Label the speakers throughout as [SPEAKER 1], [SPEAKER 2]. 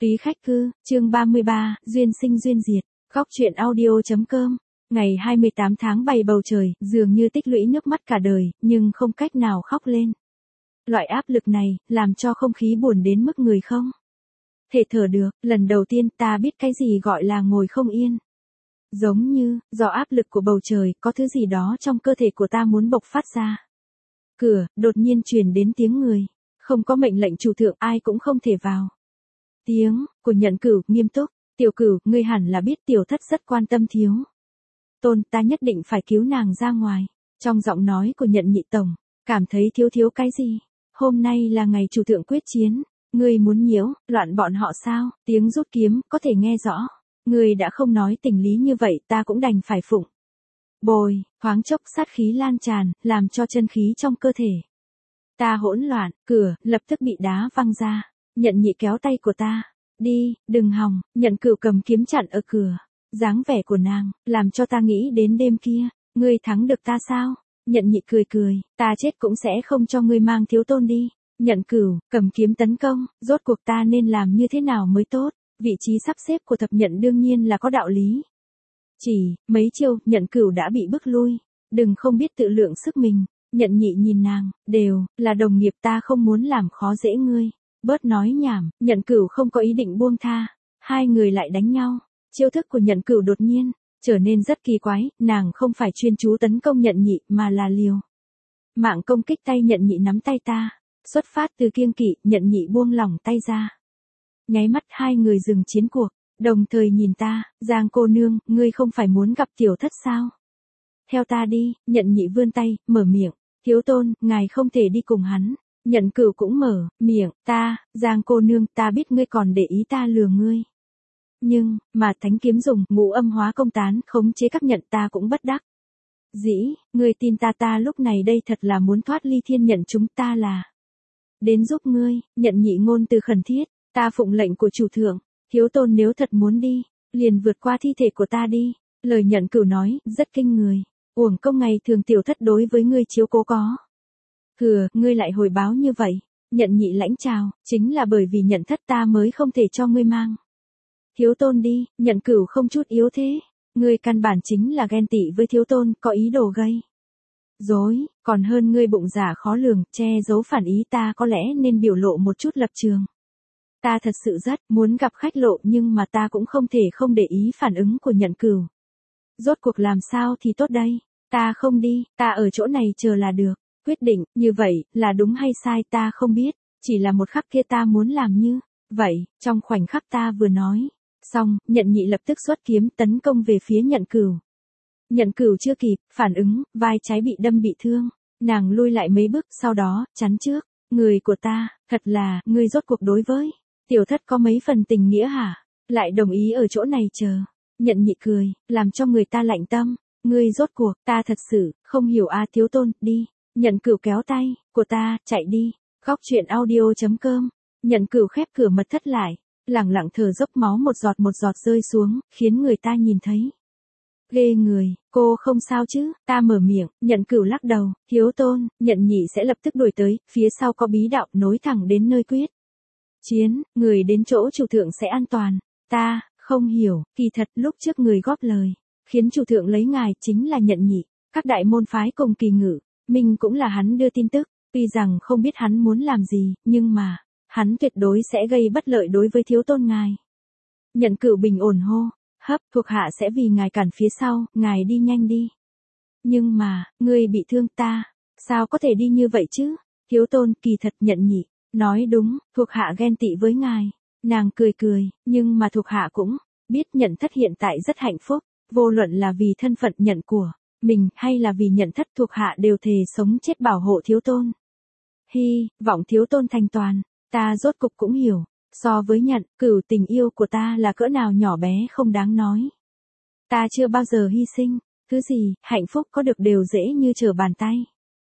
[SPEAKER 1] Túy khách cư, chương 33, duyên sinh duyên diệt, góc truyện audio.com. Ngày 28 tháng 7 bầu trời, dường như tích lũy nước mắt cả đời, nhưng không cách nào khóc lên. Loại áp lực này, làm cho không khí buồn đến mức người không thể thở được. Lần đầu tiên ta biết cái gì gọi là ngồi không yên. Giống như, do áp lực của bầu trời, có thứ gì đó trong cơ thể của ta muốn bộc phát ra. Cửa, đột nhiên truyền đến tiếng người. Không có mệnh lệnh chủ thượng, ai cũng không thể vào. Tiếng của Nhận Cửu nghiêm túc, "Tiểu Cửu, ngươi hẳn là biết tiểu thất rất quan tâm Thiếu Tôn, ta nhất định phải cứu nàng ra ngoài." Trong giọng nói của Nhận Nhị tổng, cảm thấy thiếu cái gì? Hôm nay là ngày chủ thượng quyết chiến, ngươi muốn nhiễu loạn bọn họ sao? Tiếng rút kiếm có thể nghe rõ. Ngươi đã không nói tình lý như vậy, ta cũng đành phải phụng bồi. Thoáng chốc sát khí lan tràn, làm cho chân khí trong cơ thể ta hỗn loạn. Cửa lập tức bị đá văng ra. Nhận Nhị kéo tay của ta, "Đi, đừng hòng." Nhận Cửu cầm kiếm chặn ở cửa. Dáng vẻ của nàng, làm cho ta nghĩ đến đêm kia, "Ngươi thắng được ta sao?" Nhận Nhị cười, "Ta chết cũng sẽ không cho ngươi mang Thiếu Tôn đi." Nhận Cửu cầm kiếm tấn công, rốt cuộc ta nên làm như thế nào mới tốt? Vị trí sắp xếp của thập nhận đương nhiên là có đạo lý. Chỉ mấy chiêu, Nhận Cửu đã bị bức lui. Đừng không biết tự lượng sức mình. Nhận Nhị nhìn nàng, "Đều là đồng nghiệp, ta không muốn làm khó dễ ngươi. Bớt nói nhảm." Nhận Cửu không có ý định buông tha. Hai người lại đánh nhau. Chiêu thức của Nhận Cửu đột nhiên trở nên rất kỳ quái, nàng không phải chuyên chú tấn công Nhận Nhị mà là liều mạng công kích tay Nhận Nhị nắm tay ta. Xuất phát từ kiêng kỵ, Nhận Nhị buông lỏng tay ra. Nháy mắt hai người dừng chiến cuộc, đồng thời nhìn ta, "Giang cô nương, ngươi không phải muốn gặp tiểu thất sao? Theo ta đi." Nhận Nhị vươn tay, mở miệng, "Thiếu Tôn, ngài không thể đi cùng hắn." Nhận Cửu cũng mở miệng, "Giang cô nương, ta biết ngươi còn để ý ta lừa ngươi. Nhưng, mà thánh kiếm dùng, ngũ âm hóa công tán, khống chế các nhận, ta cũng bất đắc dĩ. Ngươi tin ta lúc này đây thật là muốn thoát ly thiên nhận, chúng ta là đến giúp ngươi." Nhận Nhị ngôn từ khẩn thiết, "Ta phụng lệnh của chủ thượng, Thiếu Tôn nếu thật muốn đi, liền vượt qua thi thể của ta đi." Lời Nhận Cửu nói, rất kinh người. "Uổng công ngày thường tiểu thất đối với ngươi chiếu cố có thừa, ngươi lại hồi báo như vậy." Nhận Nhị lãnh chào, "Chính là bởi vì Nhận thất ta mới không thể cho ngươi mang Thiếu Tôn đi." Nhận Cửu không chút yếu thế, "Ngươi căn bản chính là ghen tị với Thiếu Tôn, có ý đồ gây rối, còn hơn ngươi bụng dạ khó lường, che giấu phản ý, ta có lẽ nên biểu lộ một chút lập trường. Ta thật sự rất muốn gặp khách lộ, nhưng mà ta cũng không thể không để ý phản ứng của Nhận Cửu. Rốt cuộc làm sao thì tốt đây? Ta không đi, ta ở chỗ này chờ là được." Quyết định như vậy là đúng hay sai ta không biết, chỉ là một khắc kia ta muốn làm như vậy. Trong khoảnh khắc ta vừa nói xong, Nhận Nhị lập tức xuất kiếm tấn công về phía Nhận Cửu. Nhận Cửu chưa kịp phản ứng, vai trái bị đâm bị thương, nàng lui lại mấy bước, sau đó chắn trước người của ta. "Thật là, ngươi rốt cuộc đối với tiểu thất có mấy phần tình nghĩa hả? Lại đồng ý ở chỗ này chờ." Nhận Nhị cười, làm cho người ta lạnh tâm, "Ngươi rốt cuộc, ta thật sự không hiểu a." "Thiếu Tôn, đi." Nhận Cửu kéo tay của ta, "Chạy đi." Góc truyện audio.com. Nhận Cửu khép cửa mật thất lại, lẳng lặng thở dốc, máu một giọt rơi xuống, khiến người ta nhìn thấy ghê người. "Cô không sao chứ?" Ta mở miệng. Nhận Cửu lắc đầu, "Thiếu Tôn." Nhận Nhị sẽ lập tức đuổi tới, phía sau có bí đạo nối thẳng đến nơi quyết chiến, người đến chỗ chủ thượng sẽ an toàn. Ta không hiểu, kỳ thật lúc trước người góp lời khiến chủ thượng lấy ngài chính là Nhận Nhị. Các đại môn phái cùng Kỳ Ngự Minh cũng là hắn đưa tin tức. Tuy rằng không biết hắn muốn làm gì, nhưng mà hắn tuyệt đối sẽ gây bất lợi đối với Thiếu Tôn ngài. Nhận Cửu bình ổn hô hấp, "Thuộc hạ sẽ vì ngài cản phía sau, ngài đi nhanh đi." "Nhưng mà, ngươi bị thương, ta sao có thể đi như vậy chứ?" "Thiếu Tôn, kỳ thật Nhận Nhị nói đúng, thuộc hạ ghen tị với ngài." Nàng cười, "Nhưng mà thuộc hạ cũng biết Nhận thất hiện tại rất hạnh phúc, vô luận là vì thân phận nhận của mình hay là vì Nhận thất, thuộc hạ đều thề sống chết bảo hộ Thiếu Tôn. Hy vọng Thiếu Tôn thành toàn." Ta rốt cục cũng hiểu, so với Nhận Cửu, tình yêu của ta là cỡ nào nhỏ bé không đáng nói. Ta chưa bao giờ hy sinh thứ gì, hạnh phúc có được đều dễ như trở bàn tay.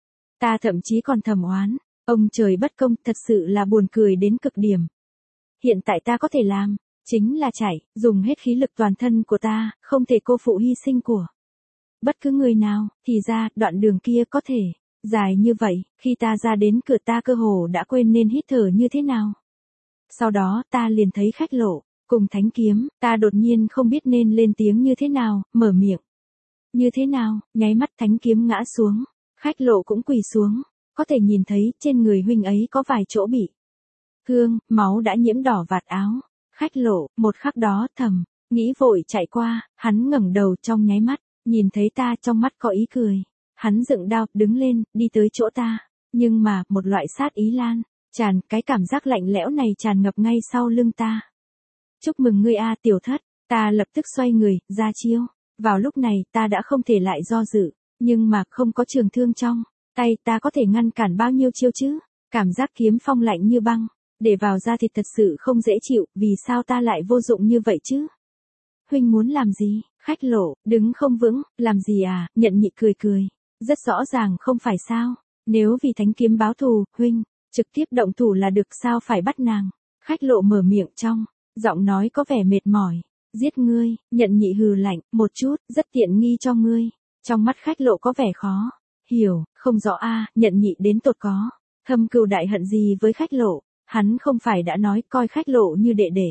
[SPEAKER 1] Ta thậm chí còn thầm oán, ông trời bất công, thật sự là buồn cười đến cực điểm. Hiện tại ta có thể làm chính là chạy, dùng hết khí lực toàn thân của ta, không thể cô phụ hy sinh của bất cứ người nào. Thì ra, đoạn đường kia có thể dài như vậy, khi ta ra đến cửa ta cơ hồ đã quên nên hít thở như thế nào. Sau đó ta liền thấy khách lộ, cùng thánh kiếm, ta đột nhiên không biết nên lên tiếng như thế nào, mở miệng. Như thế nào, nháy mắt thánh kiếm ngã xuống, khách lộ cũng quỳ xuống, có thể nhìn thấy trên người huynh ấy có vài chỗ bị thương, máu đã nhiễm đỏ vạt áo. Khách lộ, một khắc đó thầm, nghĩ vội chạy qua, hắn ngẩng đầu trong nháy mắt, nhìn thấy ta trong mắt có ý cười. Hắn dựng đao, đứng lên, đi tới chỗ ta. Nhưng mà, một loại sát ý lan, tràn, cái cảm giác lạnh lẽo này tràn ngập ngay sau lưng ta. Chúc mừng ngươi a tiểu thất, ta lập tức xoay người, ra chiêu. Vào lúc này ta đã không thể lại do dự, nhưng mà không có trường thương trong tay ta có thể ngăn cản bao nhiêu chiêu chứ. Cảm giác kiếm phong lạnh như băng, để vào da thịt thật sự không dễ chịu, vì sao ta lại vô dụng như vậy chứ? Huynh muốn làm gì? Khách lộ, đứng không vững, làm gì à? Nhận nhị cười cười. Rất rõ ràng không phải sao? Nếu vì thánh kiếm báo thù, huynh, trực tiếp động thủ là được sao phải bắt nàng? Khách lộ mở miệng trong, giọng nói có vẻ mệt mỏi. Giết ngươi, nhận nhị hừ lạnh, một chút, rất tiện nghi cho ngươi. Trong mắt khách lộ có vẻ khó hiểu, không rõ a, nhận nhị đến tột có thâm cừu đại hận gì với khách lộ, hắn không phải đã nói coi khách lộ như đệ đệ.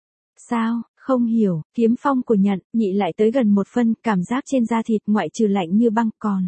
[SPEAKER 1] Sao, không hiểu, kiếm phong của nhận nhị lại tới gần một phân, cảm giác trên da thịt ngoại trừ lạnh như băng còn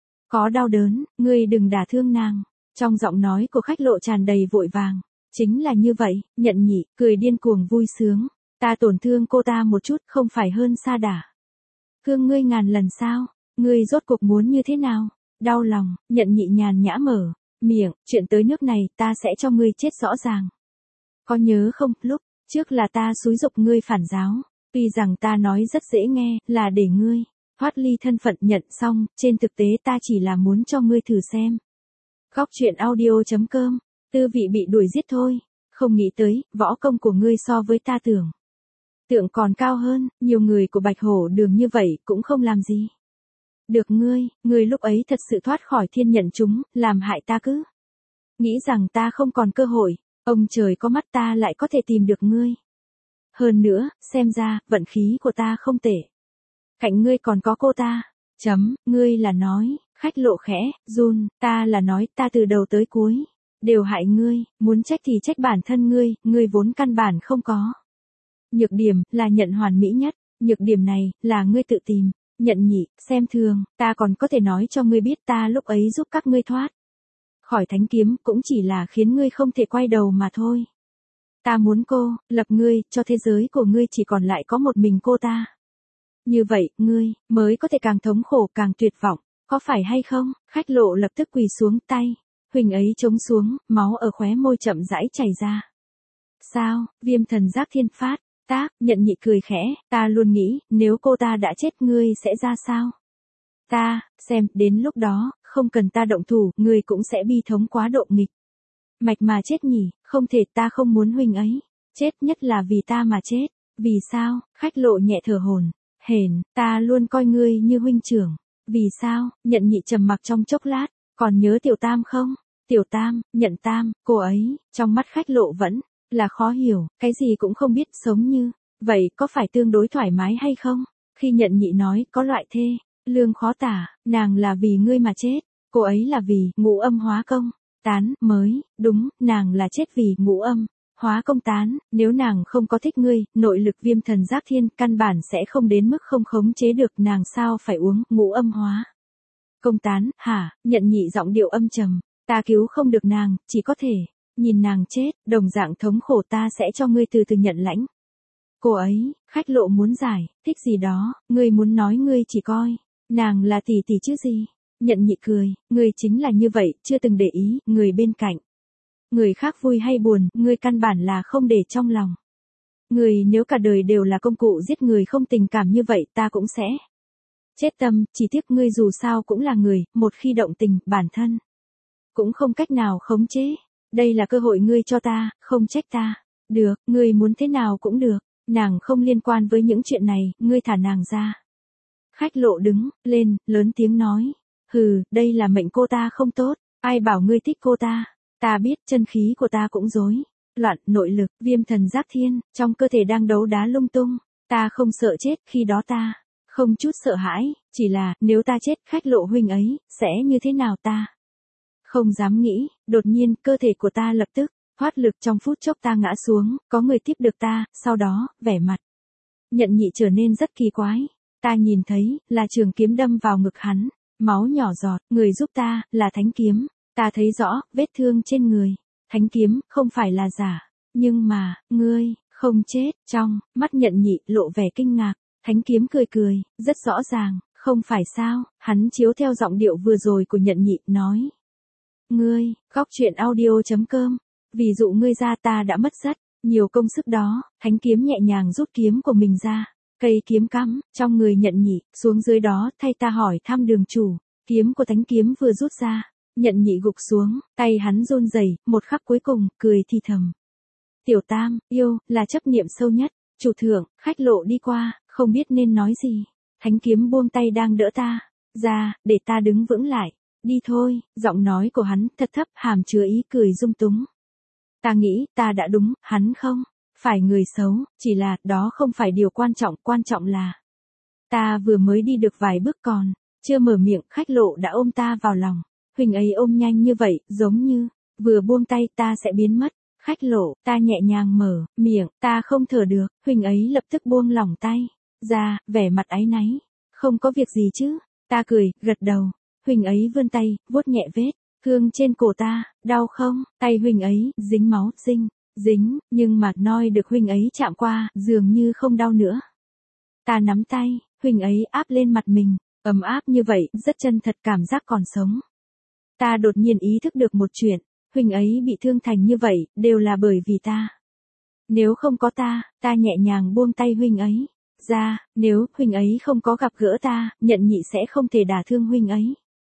[SPEAKER 1] có đau đớn, ngươi đừng đả thương nàng. Trong giọng nói của khách lộ tràn đầy vội vàng, chính là như vậy, nhận nhị, cười điên cuồng vui sướng. Ta tổn thương cô ta một chút không phải hơn xa đả thương ngươi ngàn lần sao, ngươi rốt cuộc muốn như thế nào? Đau lòng, nhận nhị nhàn nhã mở miệng, chuyện tới nước này ta sẽ cho ngươi chết rõ ràng. Có nhớ không, lúc trước là ta xúi giục ngươi phản giáo, tuy rằng ta nói rất dễ nghe, là để ngươi thoát ly thân phận nhận xong, trên thực tế ta chỉ là muốn cho ngươi thử xem. Góc truyện audio.com, tư vị bị đuổi giết thôi, không nghĩ tới, võ công của ngươi so với ta tưởng tượng còn cao hơn, nhiều người của Bạch Hổ Đường như vậy cũng không làm gì được ngươi lúc ấy thật sự thoát khỏi thiên nhận chúng, làm hại ta cứ nghĩ rằng ta không còn cơ hội, ông trời có mắt ta lại có thể tìm được ngươi. Hơn nữa, xem ra, vận khí của ta không tệ. Cạnh ngươi còn có cô ta. Ngươi là nói, khách lộ khẽ, run, ta là nói ta từ đầu tới cuối đều hại ngươi, muốn trách thì trách bản thân ngươi vốn căn bản không có nhược điểm, là nhận hoàn mỹ nhất, nhược điểm này, là ngươi tự tìm. Nhận nhị, xem thường, ta còn có thể nói cho ngươi biết ta lúc ấy giúp các ngươi thoát khỏi thánh kiếm cũng chỉ là khiến ngươi không thể quay đầu mà thôi. Ta muốn cô, lập ngươi, cho thế giới của ngươi chỉ còn lại có một mình cô ta. Như vậy, ngươi, mới có thể càng thống khổ càng tuyệt vọng, có phải hay không? Khách lộ lập tức quỳ xuống tay, huỳnh ấy chống xuống, máu ở khóe môi chậm rãi chảy ra. Sao, viêm thần giác thiên phát? Tác, nhận nhị cười khẽ, ta luôn nghĩ, nếu cô ta đã chết ngươi sẽ ra sao? Ta, xem, đến lúc đó, không cần ta động thủ, ngươi cũng sẽ bi thống quá độ nghịch mạch mà chết nhỉ, không thể, ta không muốn huynh ấy chết, nhất là vì ta mà chết. Vì sao? Khách lộ nhẹ thở hổn hển, ta luôn coi ngươi như huynh trưởng. Vì sao? Nhận nhị trầm mặc trong chốc lát, còn nhớ tiểu tam không? Tiểu tam, nhận tam, cô ấy, trong mắt khách lộ vẫn là khó hiểu, cái gì cũng không biết, sống như vậy có phải tương đối thoải mái hay không? Khi nhận nhị nói có loại thê lương khó tả, nàng là vì ngươi mà chết, cô ấy là vì ngũ âm hóa công tán mới, đúng, nàng là chết vì ngũ âm hóa công tán, nếu nàng không có thích ngươi, nội lực viêm thần giác thiên căn bản sẽ không đến mức không khống chế được, nàng sao phải uống ngũ âm hóa công tán, hả? Nhận nhị giọng điệu âm trầm, ta cứu không được nàng, chỉ có thể nhìn nàng chết, đồng dạng thống khổ ta sẽ cho ngươi từ từ nhận lãnh. Cô ấy, khách lộ muốn giải thích gì đó, ngươi muốn nói ngươi chỉ coi nàng là tỷ tỷ chứ gì? Nhận nhị cười, ngươi chính là như vậy, chưa từng để ý người bên cạnh người khác vui hay buồn, ngươi căn bản là không để trong lòng. Ngươi nếu cả đời đều là công cụ giết người không tình cảm như vậy, ta cũng sẽ chết tâm, chỉ tiếc ngươi dù sao cũng là người, một khi động tình, bản thân cũng không cách nào khống chế. Đây là cơ hội ngươi cho ta, không trách ta. Được, ngươi muốn thế nào cũng được, nàng không liên quan với những chuyện này, ngươi thả nàng ra. Khách lộ đứng lên, lớn tiếng nói, hừ, đây là mệnh cô ta không tốt, ai bảo ngươi thích cô ta? Ta biết chân khí của ta cũng rối loạn, nội lực, viêm thần giác thiên, trong cơ thể đang đấu đá lung tung. Ta không sợ chết, khi đó ta không chút sợ hãi, chỉ là, nếu ta chết, khách lộ huynh ấy, sẽ như thế nào ta? Không dám nghĩ, đột nhiên, cơ thể của ta lập tức Thoát lực trong phút chốc ta ngã xuống, có người tiếp được ta, sau đó, vẻ mặt. Nhận nhị trở nên rất kỳ quái. Ta nhìn thấy, là trường kiếm đâm vào ngực hắn. Máu nhỏ giọt, người giúp ta, là thánh kiếm. Ta thấy rõ, vết thương trên người. Thánh kiếm, không phải là giả. Nhưng mà, ngươi, không chết. Trong, mắt nhận nhị, lộ vẻ kinh ngạc. Thánh kiếm cười cười, rất rõ ràng, không phải sao. Hắn chiếu theo giọng điệu vừa rồi của nhận nhị, nói. Ngươi, Góc Truyện Audio.com. Ví dụ ngươi ra ta đã mất rất nhiều công sức đó. Thánh kiếm nhẹ nhàng rút kiếm của mình ra. Cây kiếm cắm, trong người nhận nhị, xuống dưới đó, thay ta hỏi thăm đường chủ. Kiếm của thánh kiếm vừa rút ra. Nhận nhị gục xuống, tay hắn run rẩy, một khắc cuối cùng, cười thì thầm. Tiểu tam, yêu, là chấp niệm sâu nhất. Chủ thượng, khách lộ đi qua, không biết nên nói gì. Thánh kiếm buông tay đang đỡ ta. Ra, để ta đứng vững lại. Đi thôi, giọng nói của hắn thật thấp hàm chứa ý cười dung túng. Ta nghĩ, ta đã đúng, hắn không phải người xấu, chỉ là, đó không phải điều quan trọng là. Ta vừa mới đi được vài bước còn, chưa mở miệng, khách lộ đã ôm ta vào lòng. Huynh ấy ôm nhanh như vậy, giống như, vừa buông tay ta sẽ biến mất. Khách lộ, ta nhẹ nhàng mở miệng, ta không thở được, huynh ấy lập tức buông lỏng tay. Ra, vẻ mặt áy náy. Không có việc gì chứ, ta cười, gật đầu. Huynh ấy vươn tay, vuốt nhẹ vết thương trên cổ ta, đau không? Tay huynh ấy, dính máu, dính, nhưng mà noi được huynh ấy chạm qua, dường như không đau nữa. Ta nắm tay, huynh ấy áp lên mặt mình, ấm áp như vậy, rất chân thật cảm giác còn sống. Ta đột nhiên ý thức được một chuyện, huynh ấy bị thương thành như vậy, đều là bởi vì ta. Nếu không có ta nhẹ nhàng buông tay huynh ấy. Ra, nếu huynh ấy không có gặp gỡ ta, nhận nhị sẽ không thể đả thương huynh ấy.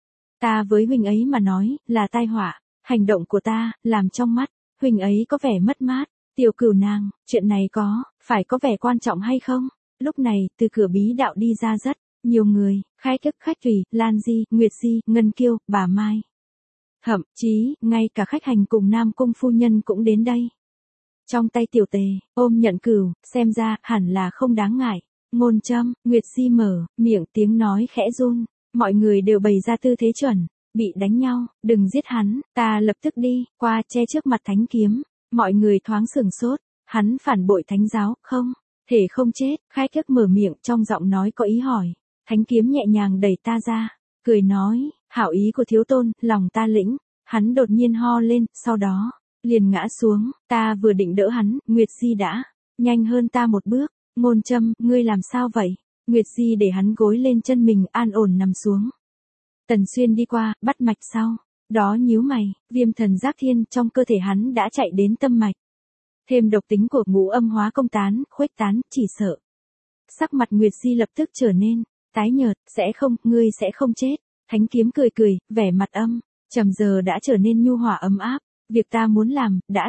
[SPEAKER 1] Ta với huynh ấy mà nói, là tai họa. Hành động của ta, làm trong mắt huynh ấy có vẻ mất mát. Tiểu Cửu nàng, chuyện này phải có vẻ quan trọng hay không? Lúc này, từ cửa bí đạo đi ra rất nhiều người, khách thủy, Lan Di, Nguyệt Di, Ngân Kiêu, bà Mai. Thậm chí, ngay cả khách hành cùng Nam Cung phu nhân cũng đến đây. Trong tay Tiểu Tề, ôm nhận cửu, xem ra, hẳn là không đáng ngại. Ngôn Châm, Nguyệt Di mở miệng, tiếng nói khẽ run. Mọi người đều bày ra tư thế chuẩn. Bị đánh nhau, đừng giết hắn. Ta lập tức đi qua che trước mặt thánh kiếm. Mọi người thoáng sửng sốt. Hắn phản bội thánh giáo, không thể không chết. Khai thức mở miệng, trong giọng nói có ý hỏi. Thánh kiếm nhẹ nhàng đẩy ta ra, cười nói, hảo ý của thiếu tôn, lòng ta lĩnh. Hắn đột nhiên ho lên, sau đó liền ngã xuống. Ta vừa định đỡ hắn, Nguyệt Di đã nhanh hơn ta một bước. Ngôn Châm, ngươi làm sao vậy? Nguyệt Di để hắn gối lên chân mình, an ổn nằm xuống. Tần Xuyên đi qua, bắt mạch sau. Đó nhíu mày, viêm thần giác thiên trong cơ thể hắn đã chạy đến tâm mạch. Thêm độc tính của ngũ âm hóa công tán, khuếch tán, chỉ sợ. Sắc mặt Nguyệt Di lập tức trở nên tái nhợt, ngươi sẽ không chết. Thánh kiếm cười, vẻ mặt trầm giờ đã trở nên nhu hòa ấm áp. Việc ta muốn làm, đã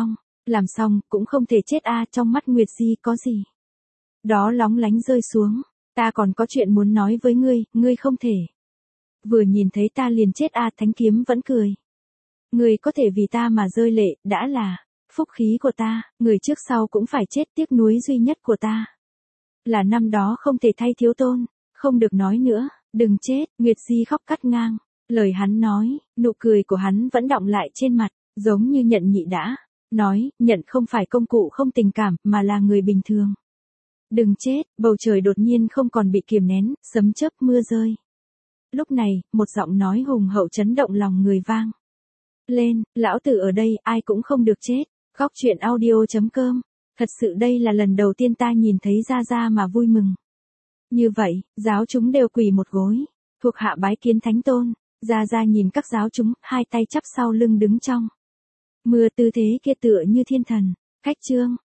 [SPEAKER 1] làm xong, cũng không thể chết trong mắt Nguyệt Di có gì đó lóng lánh rơi xuống. Ta còn có chuyện muốn nói với ngươi không thể. Vừa nhìn thấy ta liền chết thánh kiếm vẫn cười. Ngươi có thể vì ta mà rơi lệ, đã là phúc khí của ta, người trước sau cũng phải chết, tiếc nuối duy nhất của ta. Là năm đó không thể thay thiếu tôn, không được nói nữa, đừng chết, Nguyệt Di khóc cắt ngang. Lời hắn nói, nụ cười của hắn vẫn đọng lại trên mặt, giống như nhận nhị đã nói, nhận không phải công cụ không tình cảm, mà là người bình thường. Đừng chết, bầu trời đột nhiên không còn bị kiềm nén, sấm chớp mưa rơi. Lúc này, một giọng nói hùng hậu chấn động lòng người vang lên, lão tử ở đây, ai cũng không được chết. Góc Truyện Audio.com. Thật sự đây là lần đầu tiên ta nhìn thấy Gia mà vui mừng. Như vậy, giáo chúng đều quỳ một gối, thuộc hạ bái kiến thánh tôn. Gia nhìn các giáo chúng, hai tay chắp sau lưng đứng trong mưa, tư thế kia tựa như thiên thần. Khách chương.